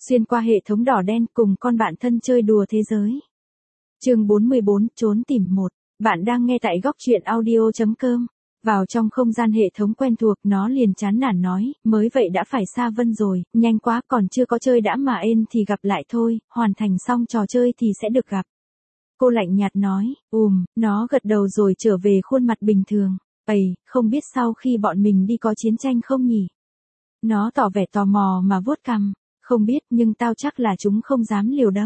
Xuyên qua hệ thống đỏ đen cùng con bạn thân chơi đùa thế giới. Chương 44, trốn tìm 1. Bạn đang nghe tại góc truyện audio.com. Vào trong không gian hệ thống quen thuộc, nó liền chán nản nói, mới vậy đã phải xa Vân rồi, nhanh quá, còn chưa có chơi đã mà ên thì gặp lại thôi, hoàn thành xong trò chơi thì sẽ được gặp. Cô lạnh nhạt nói, nó gật đầu rồi trở về khuôn mặt bình thường. Không biết sau khi bọn mình đi có chiến tranh không nhỉ? Nó tỏ vẻ tò mò mà vuốt cằm, không biết nhưng tao chắc là chúng không dám liều đâu.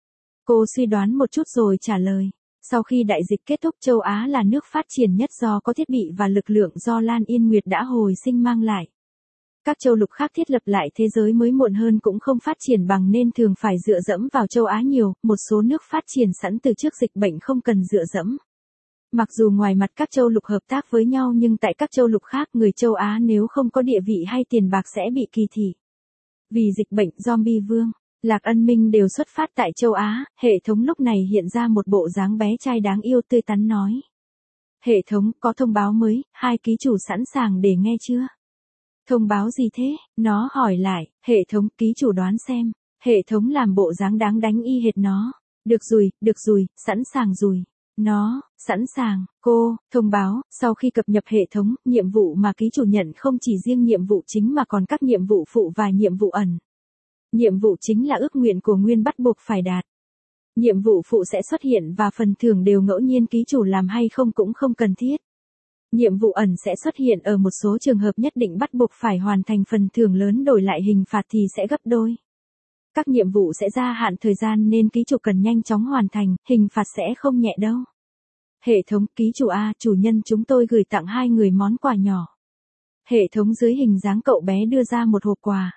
Cô suy đoán một chút rồi trả lời. Sau khi đại dịch kết thúc, châu Á là nước phát triển nhất do có thiết bị và lực lượng do Lan Yên Nguyệt đã hồi sinh mang lại. Các châu lục khác thiết lập lại thế giới mới muộn hơn cũng không phát triển bằng nên thường phải dựa dẫm vào châu Á nhiều, một số nước phát triển sẵn từ trước dịch bệnh không cần dựa dẫm. Mặc dù ngoài mặt các châu lục hợp tác với nhau nhưng tại các châu lục khác người châu Á nếu không có địa vị hay tiền bạc sẽ bị kỳ thị. Vì dịch bệnh zombie vương, Lạc Ân Minh đều xuất phát tại châu Á, hệ thống lúc này hiện ra một bộ dáng bé trai đáng yêu tươi tắn nói. Hệ thống, có thông báo mới, 2 ký chủ sẵn sàng để nghe chưa? Thông báo gì thế? Nó hỏi lại, hệ thống ký chủ đoán xem. Hệ thống làm bộ dáng đáng đánh y hệt nó. Được rồi, sẵn sàng rồi. Nó, sẵn sàng, cô, thông báo, sau khi cập nhập hệ thống, nhiệm vụ mà ký chủ nhận không chỉ riêng nhiệm vụ chính mà còn các nhiệm vụ phụ và nhiệm vụ ẩn. Nhiệm vụ chính là ước nguyện của Nguyên bắt buộc phải đạt. Nhiệm vụ phụ sẽ xuất hiện và phần thưởng đều ngẫu nhiên, ký chủ làm hay không cũng không cần thiết. Nhiệm vụ ẩn sẽ xuất hiện ở một số trường hợp nhất định bắt buộc phải hoàn thành, phần thưởng lớn đổi lại hình phạt thì sẽ gấp đôi. Các nhiệm vụ sẽ gia hạn thời gian nên ký chủ cần nhanh chóng hoàn thành, hình phạt sẽ không nhẹ đâu. Hệ thống, ký chủ A, chủ nhân chúng tôi gửi tặng 2 người món quà nhỏ. Hệ thống dưới hình dáng cậu bé đưa ra một hộp quà.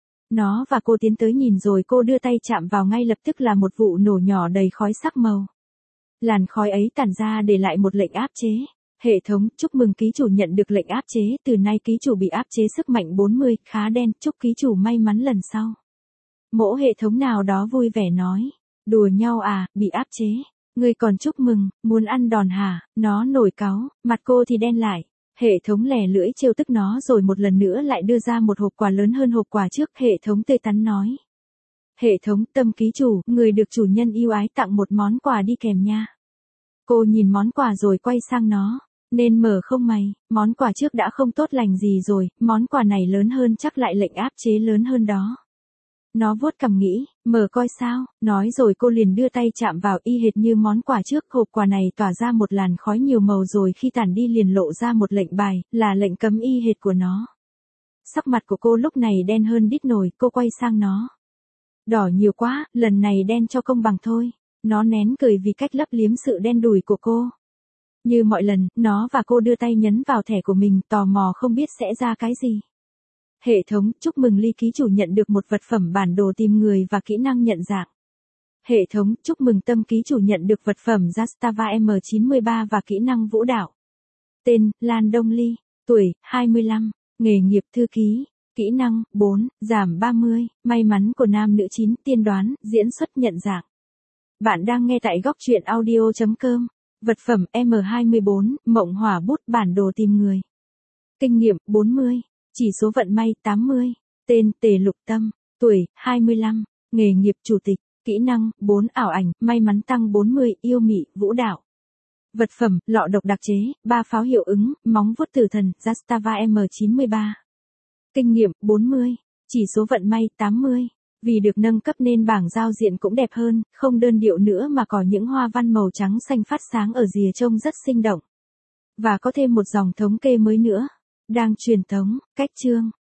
Nó và cô tiến tới nhìn rồi cô đưa tay chạm vào, ngay lập tức là một vụ nổ nhỏ đầy khói sắc màu. Làn khói ấy tản ra để lại một lệnh áp chế. Hệ thống, chúc mừng ký chủ nhận được lệnh áp chế, từ nay ký chủ bị áp chế sức mạnh 40, khá đen, chúc ký chủ may mắn lần sau. Mỗ hệ thống nào đó vui vẻ nói, đùa nhau à, bị áp chế. Ngươi còn chúc mừng, muốn ăn đòn hả? Nó nổi cáu, mặt cô thì đen lại. Hệ thống lè lưỡi trêu tức nó rồi một lần nữa lại đưa ra một hộp quà lớn hơn hộp quà trước. Hệ thống tươi tắn nói. Hệ thống, tâm ký chủ, người được chủ nhân yêu ái tặng một món quà đi kèm nha. Cô nhìn món quà rồi quay sang nó. Nên mở không mày, món quà trước đã không tốt lành gì rồi, món quà này lớn hơn chắc lại lệnh áp chế lớn hơn đó. Nó vuốt cằm nghĩ, mở coi sao, nói rồi cô liền đưa tay chạm vào, y hệt như món quà trước. Hộp quà này tỏa ra một làn khói nhiều màu rồi khi tản đi liền lộ ra một lệnh bài, là lệnh cấm y hệt của nó. Sắc mặt của cô lúc này đen hơn đít nồi, cô quay sang nó. Đỏ nhiều quá, lần này đen cho công bằng thôi. Nó nén cười vì cách lấp liếm sự đen đủi của cô. Như mọi lần, nó và cô đưa tay nhấn vào thẻ của mình, tò mò không biết sẽ ra cái gì. Hệ thống, chúc mừng Ly ký chủ nhận được một vật phẩm bản đồ tìm người và kỹ năng nhận dạng. Hệ thống, chúc mừng Tâm ký chủ nhận được vật phẩm Jastava M93 và kỹ năng vũ đạo. Tên, Lan Đông Ly. Tuổi, 25. Nghề nghiệp thư ký. Kỹ năng, 4, giảm 30. May mắn của nam nữ 9, tiên đoán, diễn xuất nhận dạng. Bạn đang nghe tại góc truyện audio.com. Vật phẩm M24, mộng hỏa bút bản đồ tìm người. Kinh nghiệm, 40. Chỉ số vận may, 80. Tên, Tề Lục Tâm. Tuổi, 25. Nghề nghiệp chủ tịch. Kỹ năng, 4, ảo ảnh, may mắn tăng 40, yêu mị, vũ đạo. Vật phẩm, lọ độc đặc chế, 3 pháo hiệu ứng, móng vuốt tử thần, Jastava M93. Kinh nghiệm, 40. Chỉ số vận may, 80. Vì được nâng cấp nên bảng giao diện cũng đẹp hơn, không đơn điệu nữa mà có những hoa văn màu trắng xanh phát sáng ở rìa trông rất sinh động. Và có thêm một dòng thống kê mới nữa. Đang truyền tống, cách chương.